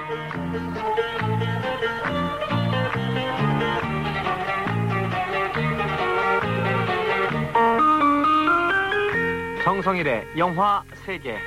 정성일의 영화 세계.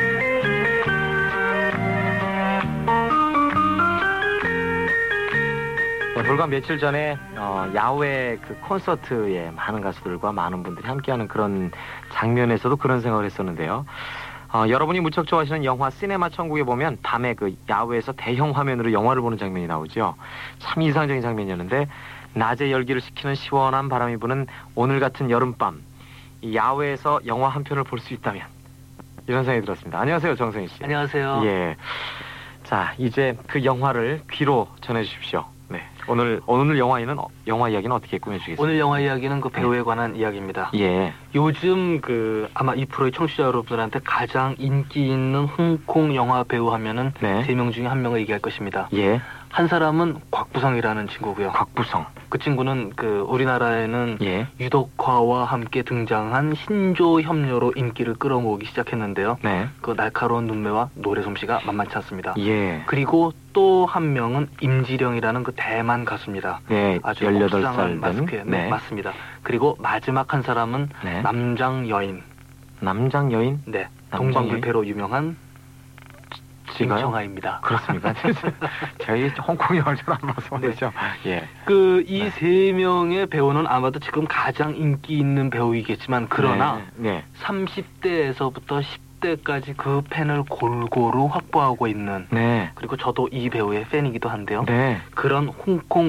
불과 며칠 전에 야외 그 콘서트에 많은 가수들과 많은 분들이 함께하는 그런 장면에서도 그런 생각을 했었는데요. 여러분이 무척 좋아하시는 영화 시네마 천국에 보면 밤에 그 야외에서 대형 화면으로 영화를 보는 장면이 나오죠. 참 이상적인 장면이었는데 낮에 열기를 식히는 시원한 바람이 부는 오늘 같은 여름밤, 이 야외에서 영화 한 편을 볼 수 있다면 이런 생각이 들었습니다. 안녕하세요, 정성희 씨. 안녕하세요. 예. 자, 이제 그 영화를 귀로 전해주십시오. 네. 오늘 영화 이야기는 어떻게 꾸며주시겠습니까? 오늘 영화 이야기는 그 배우에 관한 이야기입니다. 예. 요즘 아마 이 프로의 청취자 여러분들한테 가장 인기 있는 홍콩 영화 배우 하면은 네. 3명 중에 1명을 얘기할 것입니다. 예. 한 사람은 곽부성이라는 친구고요. 곽부성. 그 친구는 우리나라에는 예. 유덕화와 함께 등장한 신조 협녀로 인기를 끌어모으기 시작했는데요. 네. 그 날카로운 눈매와 노래 솜씨가 만만치 않습니다. 예. 그리고 또 한 명은 임지령이라는 그 대만 가수입니다. 네. 아주 18살 마스크에 된. 네, 맞습니다. 그리고 마지막 한 사람은 네. 남장 여인. 남장 여인? 네. 남장 동방불패로 유명한 지가요? 김청아입니다. 그렇습니까? 저희 홍콩 영화를 잘 안 봐서 그렇죠. 예. 이 3명의 배우는 아마도 지금 가장 인기 있는 배우이겠지만 그러나 네. 30대에서부터 10대까지 그 팬을 골고루 확보하고 있는 네. 그리고 저도 이 배우의 팬이기도 한데요. 네. 그런 홍콩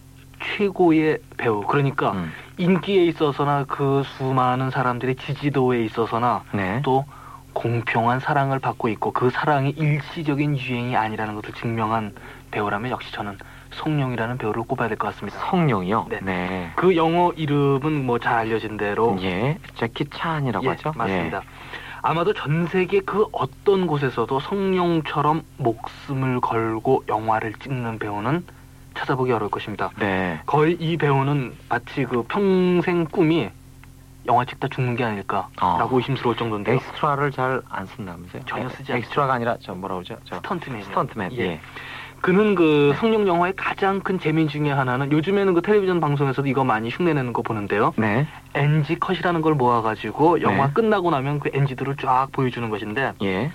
최고의 배우, 그러니까 인기에 있어서나 그 수많은 사람들의 지지도에 있어서나 네. 또 공평한 사랑을 받고 있고 그 사랑이 일시적인 유행이 아니라는 것을 증명한 배우라면 역시 저는 성룡이라는 배우를 꼽아야 될 것 같습니다. 성룡이요? 네. 네. 그 영어 이름은 뭐 잘 알려진 대로 예. 제키 찬이라고 하죠? 맞습니다. 아마도 전 세계 그 어떤 곳에서도 성룡처럼 목숨을 걸고 영화를 찍는 배우는 찾아보기 어려울 것입니다. 네. 거의 이 배우는 마치 그 평생 꿈이 영화 찍다 죽는 게 아닐까라고 의심스러울 정도인데요. 엑스트라를 잘 안 쓴다면서요? 전혀 쓰지 않죠. 엑스트라가 아니라 뭐라고 그러죠? 스턴트맨. 예. 그는 성룡 영화의 가장 큰 재미 중에 하나는 요즘에는 그 텔레비전 방송에서도 이거 많이 흉내내는 거 보는데요. 네. NG 컷이라는 걸 모아가지고 영화 네. 끝나고 나면 그 NG들을 쫙 보여주는 것인데 예.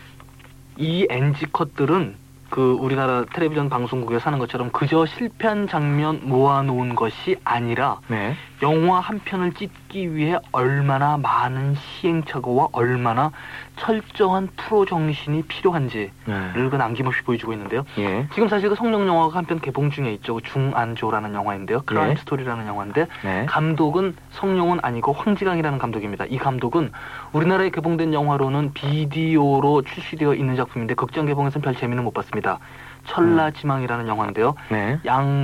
이 NG 컷들은 우리나라 텔레비전 방송국에서 하는 것처럼 그저 실패한 장면 모아놓은 것이 아니라 네. 영화 한 편을 찍기 위해 얼마나 많은 시행착오와 얼마나 철저한 프로 정신이 필요한지를 그 남김없이 보여주고 있는데요. 예. 지금 사실 그 성룡 영화가 한 편 개봉 중에 있죠. 중안조라는 영화인데요. 크라임 스토리라는 영화인데 네. 감독은 성룡은 아니고 황지강이라는 감독입니다. 이 감독은 우리나라에 개봉된 영화로는 비디오로 출시되어 있는 작품인데 극장 개봉에서는 별 재미는 못 봤습니다. 천라지망이라는 영화인데요. 네.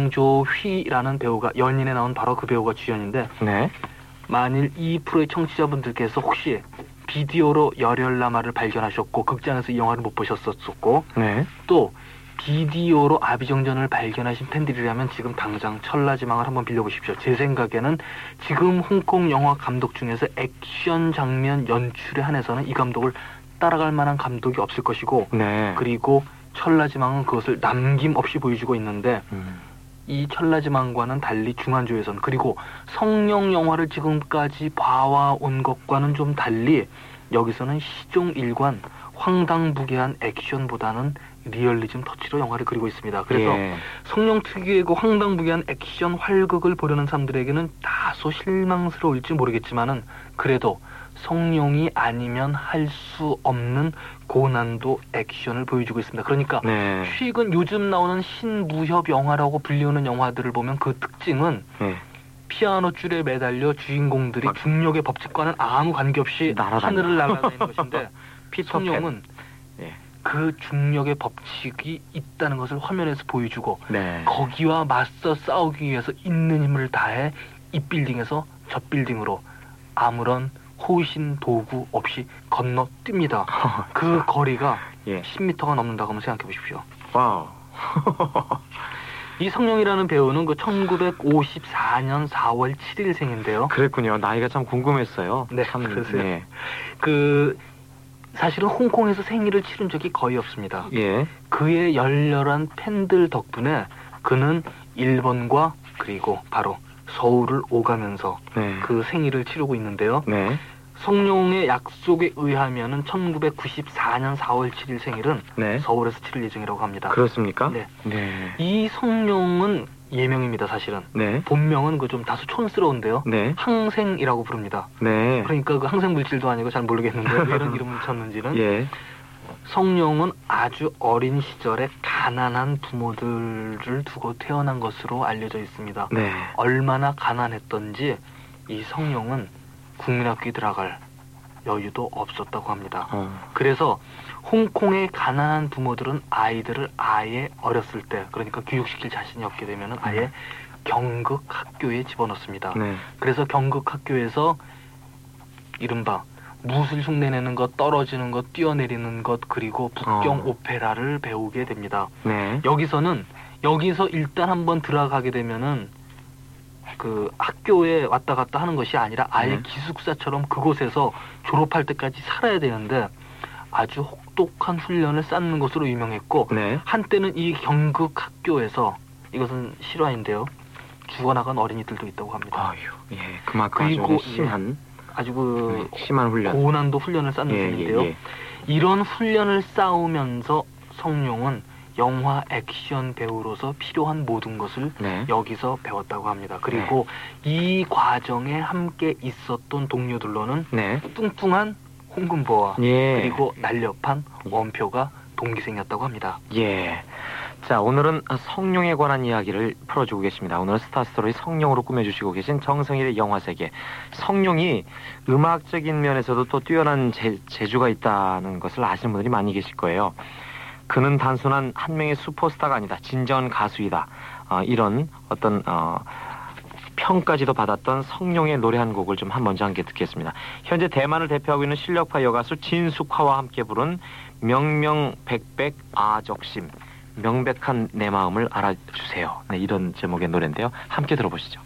양조휘라는 배우가 연인에 나온 바로 그 배우가 주연인데 네. 만일 이 프로의 청취자분들께서 혹시 비디오로 열혈남아를 발견하셨고 극장에서 이 영화를 못 보셨었고 네. 또 비디오로 아비정전을 발견하신 팬들이라면 지금 당장 천라지망을 한번 빌려보십시오. 제 생각에는 지금 홍콩 영화 감독 중에서 액션 장면 연출에 한해서는 이 감독을 따라갈 만한 감독이 없을 것이고 네. 그리고 천라지망은 그것을 남김없이 보여주고 있는데 이 천라지망과는 달리 중안조에선 그리고 성룡 영화를 지금까지 봐와온 것과는 좀 달리 여기서는 시종일관 황당무계한 액션보다는 리얼리즘 터치로 영화를 그리고 있습니다. 그래서 성룡 특유의 그 황당무계한 액션 활극을 보려는 사람들에게는 다소 실망스러울지 모르겠지만은 그래도 성룡이 아니면 할 수 없는 고난도 액션을 보여주고 있습니다. 그러니까 최근 요즘 나오는 신무협 영화라고 불리우는 영화들을 보면 그 특징은 피아노 줄에 매달려 주인공들이 중력의 법칙과는 아무 관계없이 하늘을 날아다니는 것인데 성룡은 그 중력의 법칙이 있다는 것을 화면에서 보여주고 거기와 맞서 싸우기 위해서 있는 힘을 다해 이 빌딩에서 저 빌딩으로 아무런 호신 도구 없이 건너뜁니다. 그 거리가 10m가 넘는다고 한번 생각해 보십시오. 와우. 이 성룡이라는 배우는 그 1954년 4월 7일 생인데요. 그랬군요. 나이가 참 궁금했어요. 네, 그러세요. 그 사실은 홍콩에서 생일을 치른 적이 거의 없습니다. 예. 그의 열렬한 팬들 덕분에 그는 일본과 그리고 바로 서울을 오가면서 네. 그 생일을 치르고 있는데요. 네. 성룡의 약속에 의하면은 1994년 4월 7일 생일은 네. 서울에서 치를 예정이라고 합니다. 그렇습니까? 네. 네. 이 성룡은 예명입니다, 사실은. 네. 본명은 그 좀 다소 촌스러운데요. 네. 항생이라고 부릅니다. 네. 그러니까 그 항생 물질도 아니고 잘 모르겠는데 왜 이런 이름을 쳤는지는. 예. 성룡은 아주 어린 시절에 가난한 부모들을 두고 태어난 것으로 알려져 있습니다. 네. 얼마나 가난했던지 이 성룡은 국민학교에 들어갈 여유도 없었다고 합니다. 그래서 홍콩의 가난한 부모들은 아이들을 아예 어렸을 때, 그러니까 교육시킬 자신이 없게 되면 아예 경극 학교에 집어넣습니다. 네. 그래서 경극 학교에서 이른바 무술 흉내내는 것, 떨어지는 것, 뛰어내리는 것, 그리고 북경 오페라를 배우게 됩니다. 네. 여기서 일단 한번 들어가게 되면은 그 학교에 왔다 갔다 하는 것이 아니라 아예 네. 기숙사처럼 그곳에서 졸업할 때까지 살아야 되는데 아주 혹독한 훈련을 쌓는 것으로 유명했고 네. 한때는 이 경극 학교에서, 이것은 실화인데요, 죽어나간 어린이들도 있다고 합니다. 아유, 예. 그만큼 그리고 아주 심한, 아주 그 심한 훈련. 고난도 훈련을 쌓는 중인데요. 예. 이런 훈련을 쌓으면서 성룡은 영화 액션 배우로서 필요한 모든 것을 네. 여기서 배웠다고 합니다. 그리고 이 과정에 함께 있었던 동료들로는 네. 뚱뚱한 홍금보와 예. 그리고 날렵한 원표가 동기생이었다고 합니다. 예. 자, 오늘은 성룡에 관한 이야기를 풀어주고 계십니다. 오늘은 스타스토리 성룡으로 꾸며주시고 계신 정성일의 영화세계. 성룡이 음악적인 면에서도 또 뛰어난 재주가 있다는 것을 아시는 분들이 많이 계실 거예요. 그는 단순한 한 명의 슈퍼스타가 아니다. 진정한 가수이다. 이런 어떤 평까지도 받았던 성룡의 노래 한 곡을 좀 먼저 함께 듣겠습니다. 현재 대만을 대표하고 있는 실력파 여가수 진숙화와 함께 부른 명명백백 아적심, 명백한 내 마음을 알아주세요. 네, 이런 제목의 노래인데요. 함께 들어보시죠.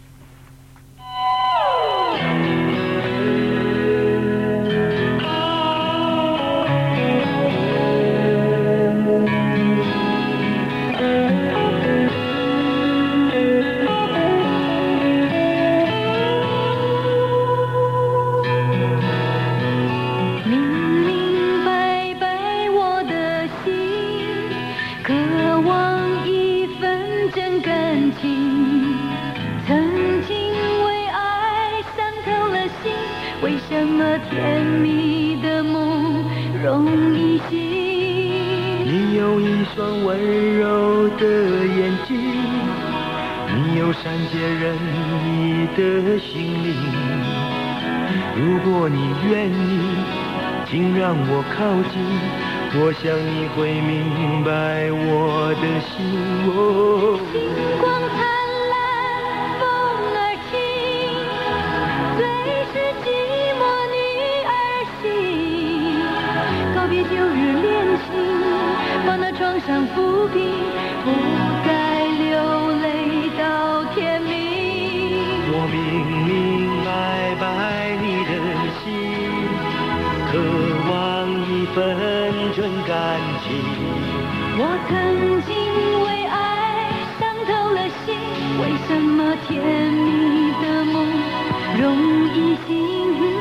温柔的眼睛，你有善解人意的心灵。如果你愿意，请让我靠近，我想你会明白我的心。 星光灿烂，风儿轻，最是寂寞女儿心。告别旧日恋情，把那创伤抚平，不再流泪到天明。 我明明白白你的心，渴望一份真感情。 我曾经为爱伤透了心，为什么甜蜜的梦容易醒？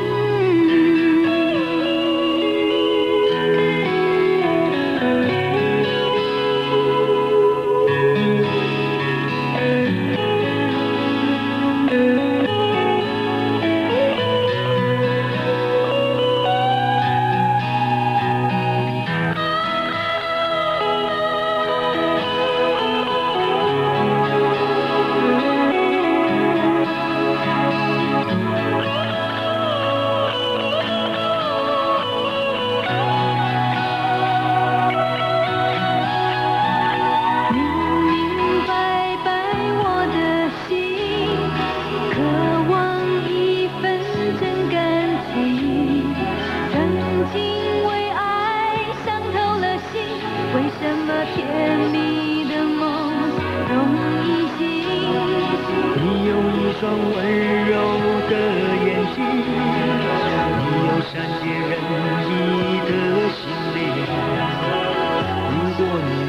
双温柔的眼睛，你有善解人意的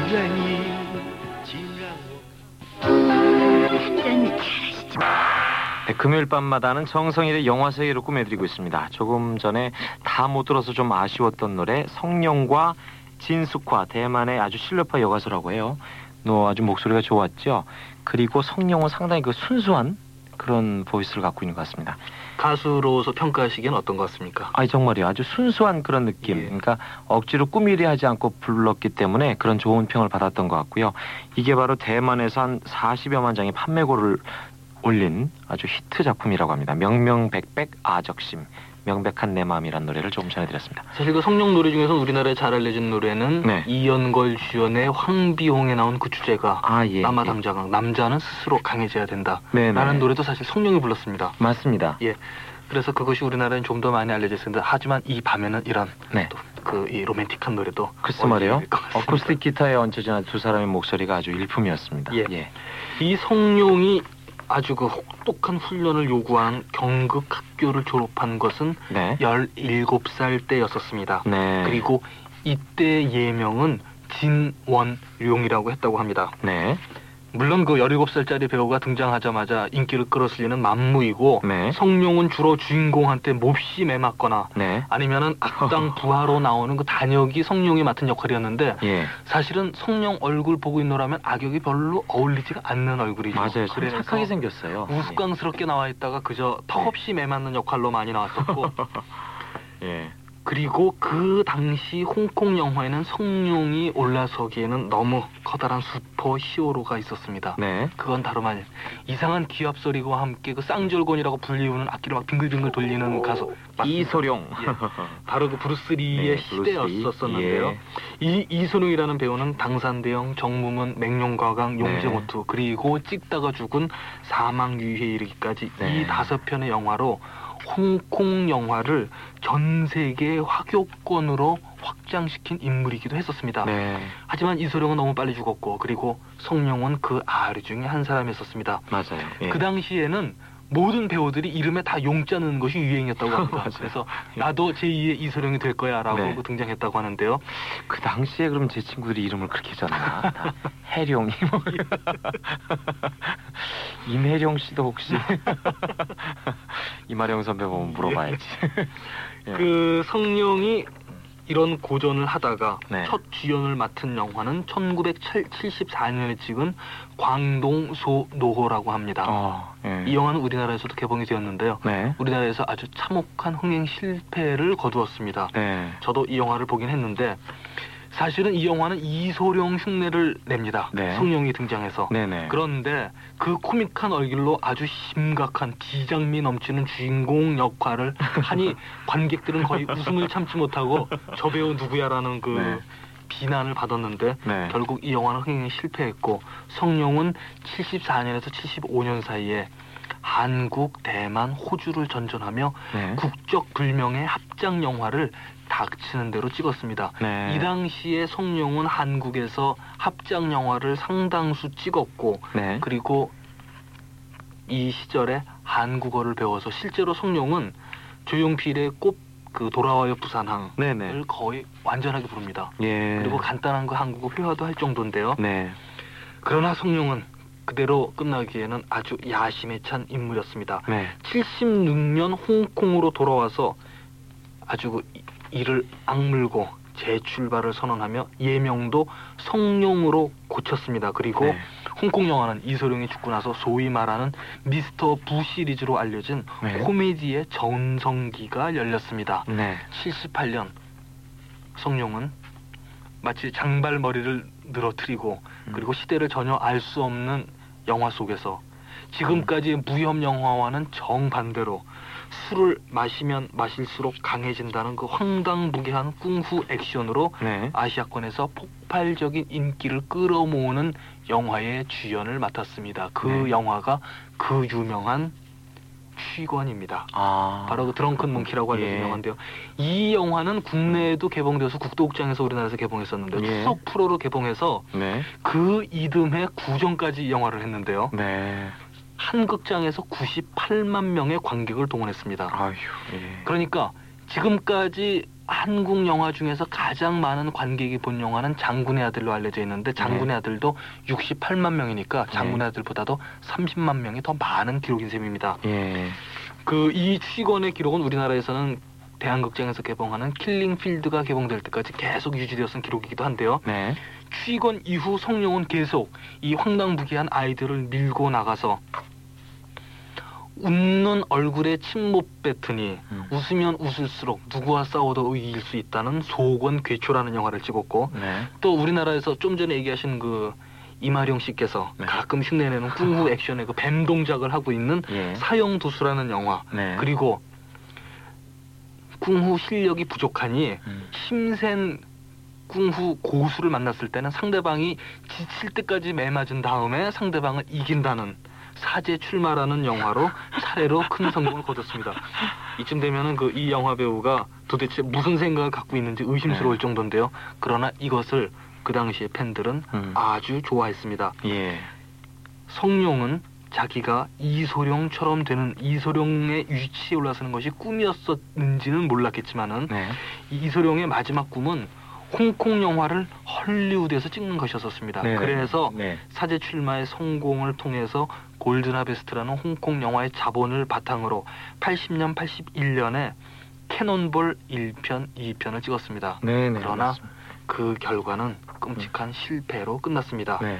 愿意，请让我。 전 잘하시죠. 네, 금요일 밤마다는 정성일의 영화 세계로 꾸며드리고 있습니다. 조금 전에 다 못 들어서 좀 아쉬웠던 노래 성룡과 진숙화, 대만의 아주 실력파 여가수라고 해요. 아주 목소리가 좋았죠. 그리고 성룡은 상당히 그 순수한 그런 보이스를 갖고 있는 것 같습니다. 가수로서 평가하시기엔 어떤 것 같습니까? 아니 정말이요. 아주 순수한 그런 느낌. 예. 그러니까 억지로 꾸미려 하지 않고 불렀기 때문에 그런 좋은 평을 받았던 것 같고요. 이게 바로 대만에서 한 40여만 장의 판매고를 올린 아주 히트 작품이라고 합니다. 명명백백 아적심, 명백한 내 마음이란 노래를 조금 전해드렸습니다. 사실 그 성룡 노래 중에서 우리나라에 잘 알려진 노래는 네. 이연걸 주연의 황비홍에 나온 그 주제가 예. 남아담자강, 남자는 스스로 강해져야 된다 네네. 라는 노래도 사실 성룡이 불렀습니다. 맞습니다. 예. 그래서 그것이 우리나라엔 좀 더 많이 알려져 있습니다. 하지만 이 밤에는 이런 네. 이 로맨틱한 노래도 글쎄 말이에요. 것 같습니다. 어쿠스틱 기타에 얹혀진 두 사람의 목소리가 아주 일품이었습니다. 예. 이 성룡이 아주 그 혹독한 훈련을 요구한 경극 학교를 졸업한 것은 네. 17살 때였었습니다. 네. 그리고 이때 예명은 진원룡이라고 했다고 합니다. 네. 물론 그 17살짜리 배우가 등장하자마자 인기를 끌어들이는 만무이고 네. 성룡은 주로 주인공한테 몹시 매맞거나 네. 아니면은 악당 부하로 나오는 그 단역이 성룡이 맡은 역할이었는데 예. 사실은 성룡 얼굴 보고 있노라면 악역이 별로 어울리지가 않는 얼굴이죠. 맞아요. 참 그래서 착하게 생겼어요. 우스꽝스럽게 나와 있다가 그저 턱없이 매맞는 역할로 많이 나왔었고 예. 그리고 그 당시 홍콩 영화에는 성룡이 올라서기에는 너무 커다란 슈퍼 히어로가 있었습니다. 네. 그건 다름 아닌 이상한 기합 소리와 함께 그 쌍절곤이라고 불리우는 악기를 막 빙글빙글 돌리는 가수 맞습니다. 이소룡. 예. 바로 그 브루스리의 네, 브루스 리. 시대였었는데요. 예. 이 이소룡이라는 배우는 당산대영, 정무문, 맹룡과강, 네. 용재모투 그리고 찍다가 죽은 사망유희에 이르기까지 네. 이 5편의 영화로 홍콩 영화를 전 세계 화교권으로 확장시킨 인물이기도 했었습니다. 네. 하지만 이소룡은 너무 빨리 죽었고 그리고 성룡은 그 아류 중에 한 사람이었습니다. 맞아요. 예. 그 당시에는 모든 배우들이 이름에 다 용자 넣는 것이 유행이었다고 합니다. 맞아요. 그래서 나도 제2의 이소룡이 될 거야 라고 네. 등장했다고 하는데요. 그 당시에 그럼 제 친구들이 이름을 그렇게 졌나? 다 해룡이 뭐. 임해룡 씨도 혹시 이마령 선배 보면 물어봐야지. 예. 그 성룡이 이런 고전을 하다가 네. 첫 주연을 맡은 영화는 1974년에 찍은 광동소노호라고 합니다. 예. 이 영화는 우리나라에서도 개봉이 되었는데요. 네. 우리나라에서 아주 참혹한 흥행 실패를 거두었습니다. 네. 저도 이 영화를 보긴 했는데 사실은 이 영화는 이소룡 흉내를 냅니다. 네. 성룡이 등장해서. 네네. 그런데 그 코믹한 얼굴로 아주 심각한 비장미 넘치는 주인공 역할을 하니 관객들은 거의 웃음을 참지 못하고 저 배우 누구야라는 그 네. 비난을 받았는데 네. 결국 이 영화는 흥행에 실패했고 성룡은 74년에서 75년 사이에 한국, 대만, 호주를 전전하며 네. 국적 불명의 합작 영화를 닥치는 대로 찍었습니다. 네. 이 당시에 성룡은 한국에서 합작 영화를 상당수 찍었고 네. 그리고 이 시절에 한국어를 배워서 실제로 성룡은 조용필의 그 돌아와요 부산항을 네네. 거의 완전하게 부릅니다. 예. 그리고 간단한 그 한국어 회화도 할 정도인데요. 네. 그러나 성룡은 그대로 끝나기에는 아주 야심에 찬 인물이었습니다. 네. 76년 홍콩으로 돌아와서 아주 그 이를 악물고 재출발을 선언하며 예명도 성룡으로 고쳤습니다. 그리고 네. 홍콩 영화는 이소룡이 죽고 나서 소위 말하는 미스터 부 시리즈로 알려진 네. 코미디의 전성기가 열렸습니다. 네. 78년 성룡은 마치 장발머리를 늘어뜨리고 그리고 시대를 전혀 알 수 없는 영화 속에서 지금까지의 무협 영화와는 정반대로 술을 마시면 마실수록 강해진다는 그 황당무계한 쿵푸 액션으로 네. 아시아권에서 폭발적인 인기를 끌어모으는 영화의 주연을 맡았습니다. 그 네. 영화가 그 유명한 취권입니다. 아. 바로 그 드렁큰 몽키라고 알려진 예. 영화인데요. 이 영화는 국내에도 개봉되어서 국도극장에서 우리나라에서 개봉했었는데 예. 추석 프로로 개봉해서 네. 그 이듬해 구정까지 이 영화를 했는데요. 네. 한 극장에서 98만 명의 관객을 동원했습니다. 아휴. 예. 그러니까 지금까지 한국 영화 중에서 가장 많은 관객이 본 영화는 장군의 아들로 알려져 있는데 장군의 아들도 68만 명이니까 장군의 아들보다도 30만 명이 더 많은 기록인 셈입니다. 예. 이 취권의 기록은 우리나라에서는 대한극장에서 개봉하는 킬링필드가 개봉될 때까지 계속 유지되었던 기록이기도 한데요. 네. 취권 이후 성룡은 계속 이 황당무계한 아이들을 밀고 나가서 웃는 얼굴에 침 못 뱉으니 웃으면 웃을수록 누구와 싸워도 이길 수 있다는 소권괴초라는 영화를 찍었고 네. 또 우리나라에서 좀 전에 얘기하신 그 이마룡 씨께서 네. 가끔 흉내내는 꿍후 액션의 그 뱀 동작을 하고 있는 예. 사형도수라는 영화 네. 그리고 꿍후 실력이 부족하니 힘센 꿍후 고수를 만났을 때는 상대방이 지칠 때까지 매맞은 다음에 상대방을 이긴다는 사제 출마라는 영화로 차례로 큰 성공을 거뒀습니다. 이쯤 되면은 이 영화 배우가 도대체 무슨 생각을 갖고 있는지 의심스러울 정도인데요. 그러나 이것을 그 당시의 팬들은 아주 좋아했습니다. 예. 성룡은 자기가 이소룡처럼 되는 이소룡의 위치에 올라서는 것이 꿈이었었는지는 몰랐겠지만은 네. 이소룡의 마지막 꿈은 홍콩 영화를 헐리우드에서 찍는 것이었습니다. 네. 그래서 네. 사제 출마의 성공을 통해서 골든하베스트라는 홍콩 영화의 자본을 바탕으로 80년, 81년에 캐논볼 1편, 2편을 찍었습니다. 네, 네, 그러나 맞습니다. 그 결과는 끔찍한 실패로 끝났습니다. 네.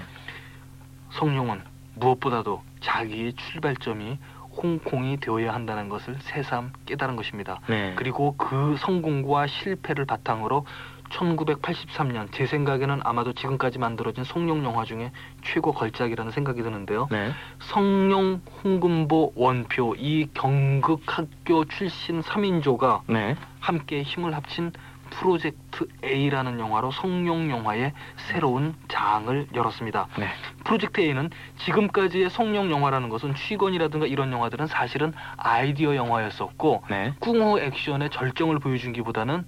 성룡은 무엇보다도 자기의 출발점이 홍콩이 되어야 한다는 것을 새삼 깨달은 것입니다. 네. 그리고 그 성공과 실패를 바탕으로 1983년 제 생각에는 아마도 지금까지 만들어진 성룡 영화 중에 최고 걸작이라는 생각이 드는데요. 네. 성룡, 홍금보, 원표 이 경극학교 출신 3인조가 네. 함께 힘을 합친 프로젝트 A라는 영화로 성룡 영화의 새로운 장을 열었습니다. 네. 프로젝트 A는 지금까지의 성룡 영화라는 것은 취권이라든가 이런 영화들은 사실은 아이디어 영화였었고 네. 꿍후 액션의 절정을 보여준 기보다는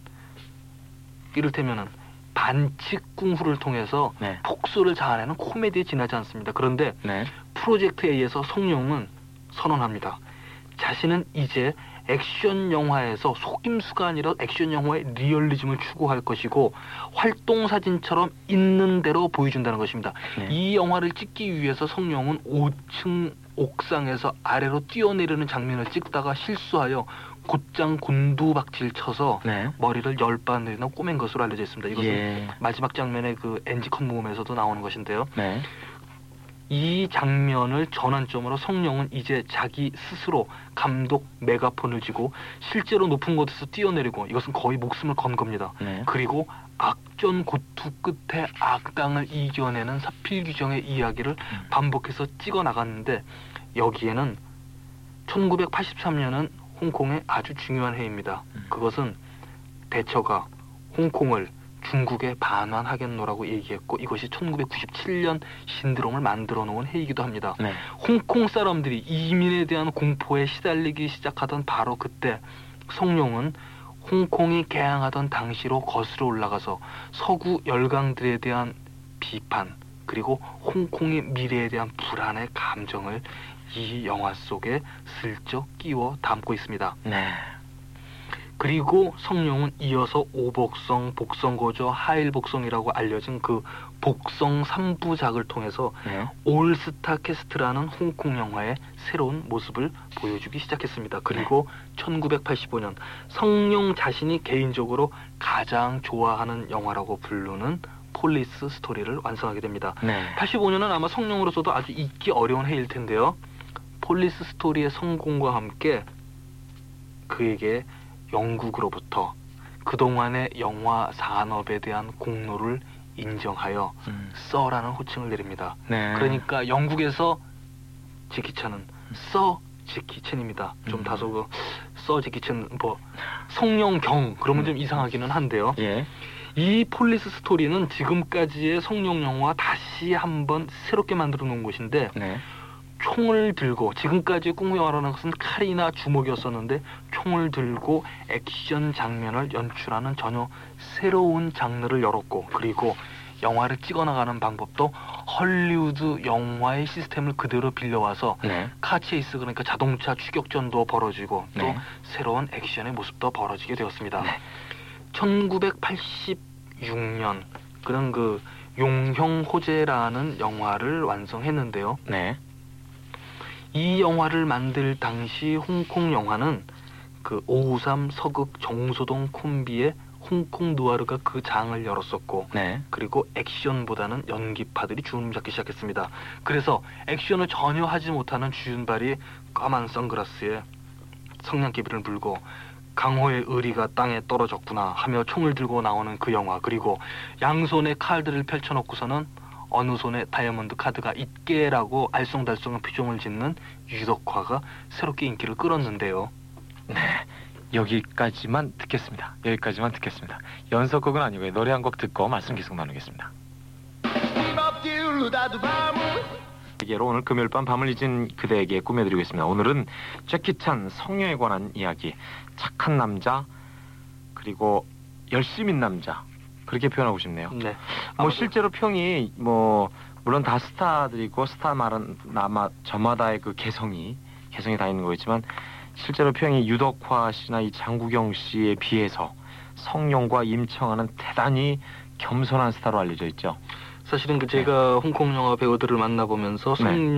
이를테면은 반칙 꿍후를 통해서 네. 폭소를 자아내는 코미디에 지나지 않습니다. 그런데 네. 프로젝트 A에서 성룡은 선언합니다. 자신은 이제 액션 영화에서 속임수가 아니라 액션 영화의 리얼리즘을 추구할 것이고 활동 사진처럼 있는 대로 보여준다는 것입니다. 네. 이 영화를 찍기 위해서 성룡은 5층 옥상에서 아래로 뛰어내리는 장면을 찍다가 실수하여 곧장 곤두박질 쳐서 네. 머리를 10번 내리나 꼬맨 것으로 알려져 있습니다. 이것은 예. 마지막 장면의 그 NG 컷 모음에서도 나오는 것인데요. 네. 이 장면을 전환점으로 성룡은 이제 자기 스스로 감독 메가폰을 쥐고 실제로 높은 곳에서 뛰어내리고 이것은 거의 목숨을 건 겁니다. 네. 그리고 악전 고투 끝에 악당을 이겨내는 사필규정의 이야기를 반복해서 찍어 나갔는데 여기에는 1983년은 홍콩의 아주 중요한 해입니다. 그것은 대처가 홍콩을 중국에 반환하겠노라고 얘기했고 이것이 1997년 신드롬을 만들어 놓은 해이기도 합니다. 네. 홍콩 사람들이 이민에 대한 공포에 시달리기 시작하던 바로 그때 성룡은 홍콩이 개항하던 당시로 거슬러 올라가서 서구 열강들에 대한 비판 그리고 홍콩의 미래에 대한 불안의 감정을 이 영화 속에 슬쩍 끼워 담고 있습니다. 네. 그리고 성룡은 이어서 오복성, 복성고조, 하일복성이라고 알려진 그 복성 3부작을 통해서 네. 올스타 캐스트라는 홍콩 영화의 새로운 모습을 보여주기 시작했습니다. 그리고 1985년 성룡 자신이 개인적으로 가장 좋아하는 영화라고 부르는 폴리스 스토리를 완성하게 됩니다. 네. 85년은 아마 성룡으로서도 아주 잊기 어려운 해일 텐데요. 폴리스 스토리의 성공과 함께 그에게 영국으로부터 그동안의 영화 산업에 대한 공로를 인정하여 서라는 호칭을 내립니다. 네. 그러니까 영국에서 제키찬은 서 제키찬입니다. 좀 다소 그 서 제키찬 뭐 성룡경 그러면 좀 이상하기는 한데요. 예. 이 폴리스 스토리는 지금까지의 성룡 영화 다시 한번 새롭게 만들어 놓은 것인데 네. 총을 들고 지금까지 꿍후 영화라는 것은 칼이나 주먹이었었는데 총을 들고 액션 장면을 연출하는 전혀 새로운 장르를 열었고 그리고 영화를 찍어나가는 방법도 헐리우드 영화의 시스템을 그대로 빌려와서 네. 카체이스 그러니까 자동차 추격전도 벌어지고 또 네. 새로운 액션의 모습도 벌어지게 되었습니다. 네. 1986년 그런 그 용형호재라는 영화를 완성했는데요. 네. 이 영화를 만들 당시 홍콩 영화는 그 553 서극 정소동 콤비의 홍콩 누아르가 그 장을 열었었고 네. 그리고 액션보다는 연기파들이 주름 잡기 시작했습니다. 그래서 액션을 전혀 하지 못하는 주윤발이 까만 선글라스에 성냥개비를 물고 강호의 의리가 땅에 떨어졌구나 하며 총을 들고 나오는 그 영화, 그리고 양손에 칼들을 펼쳐놓고서는 어느 손에 다이아몬드 카드가 있게라고 알쏭달쏭한 표정을 짓는 유덕화가 새롭게 인기를 끌었는데요. 네. 여기까지만 듣겠습니다. 연속곡은 아니고요. 노래 한 곡 듣고 말씀 계속 나누겠습니다. 로 오늘 금요일 밤 밤을 잊은 그대에게 꾸며드리고 있습니다. 오늘은 재키찬 성녀에 관한 이야기. 착한 남자 그리고 열심인 남자, 그렇게 표현하고 싶네요. 네. 뭐 실제로 평이 뭐 물론 다 스타들이고 스타 말은 아마 저마다의 그 개성이 다 있는 거겠지만 실제로 평이 유덕화 씨나 이 장국영 씨에 비해서 성룡과 임청아는 대단히 겸손한 스타로 알려져 있죠. 사실은 제가 홍콩 영화 배우들을 만나보면서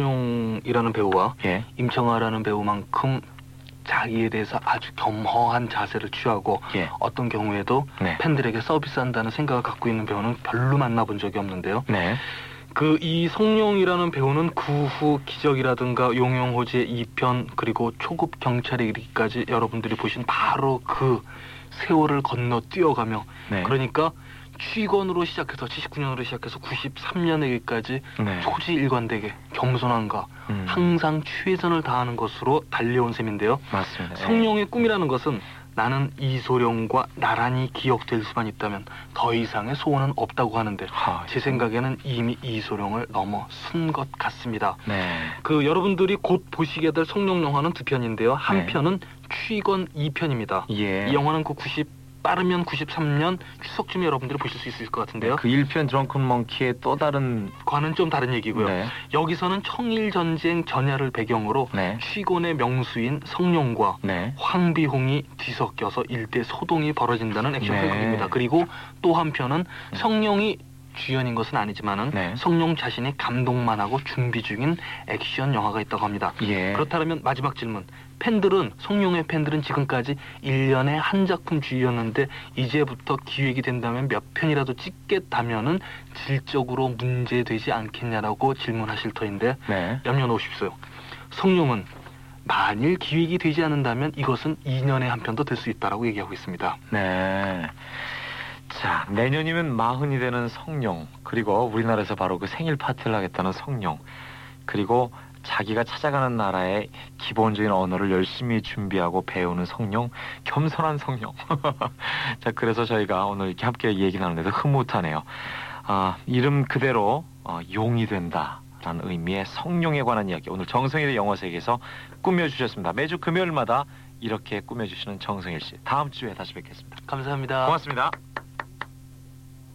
성룡이라는 배우와 예. 임청아라는 배우만큼 자기에 대해서 아주 겸허한 자세를 취하고 예. 어떤 경우에도 네. 팬들에게 서비스한다는 생각을 갖고 있는 배우는 별로 만나본 적이 없는데요. 네. 이 성룡이라는 배우는 그 후 기적이라든가 용영호재 2편 그리고 초급 경찰에 이르기까지 여러분들이 보신 바로 그 세월을 건너 뛰어가며 네. 그러니까 취권으로 시작해서 79년으로 시작해서 93년에까지 네. 초지일관되게 겸손함과 음. 항상 최선을 다하는 것으로 달려온 셈인데요. 맞습니다. 예. 성룡의 꿈이라는 것은 나는 이소룡과 나란히 기억될 수만 있다면 더 이상의 소원은 없다고 하는데 제 생각에는 이미 이소룡을 넘어선 것 같습니다. 네. 여러분들이 곧 보시게 될 성룡 영화는 두 편인데요. 한 네. 편은 취권 2편입니다. 예. 이 영화는 빠르면 93년 추석쯤에 여러분들이 보실 수 있을 것 같은데요. 그 1편 드렁큰 멍키의 또 다른 과는 좀 다른 얘기고요. 네. 여기서는 청일전쟁 전야를 배경으로 네. 취권의 명수인 성룡과 네. 황비홍이 뒤섞여서 일대 소동이 벌어진다는 액션 네. 회극입니다. 그리고 또 한편은 성룡이 주연인 것은 아니지만은 네. 성룡 자신이 감독만 하고 준비 중인 액션 영화가 있다고 합니다. 예. 그렇다면 마지막 질문. 성룡의 팬들은 지금까지 1년에 한 작품 주의였는데 이제부터 기획이 된다면 몇 편이라도 찍겠다면은 질적으로 문제되지 않겠냐라고 질문하실 터인데 네. 염려 놓으십시오. 성룡은 만일 기획이 되지 않는다면 이것은 2년에 한 편도 될 수 있다라고 얘기하고 있습니다. 네. 자, 내년이면 40이 되는 성룡, 그리고 우리나라에서 바로 그 생일 파티를 하겠다는 성룡, 그리고 자기가 찾아가는 나라의 기본적인 언어를 열심히 준비하고 배우는 성룡, 겸손한 성룡. 자, 그래서 저희가 오늘 이렇게 함께 얘기 나누는데도 흐뭇하네요. 이름 그대로 용이 된다라는 의미의 성룡에 관한 이야기, 오늘 정성일의 영어 세계에서 꾸며주셨습니다. 매주 금요일마다 이렇게 꾸며주시는 정성일 씨, 다음 주에 다시 뵙겠습니다. 감사합니다. 고맙습니다.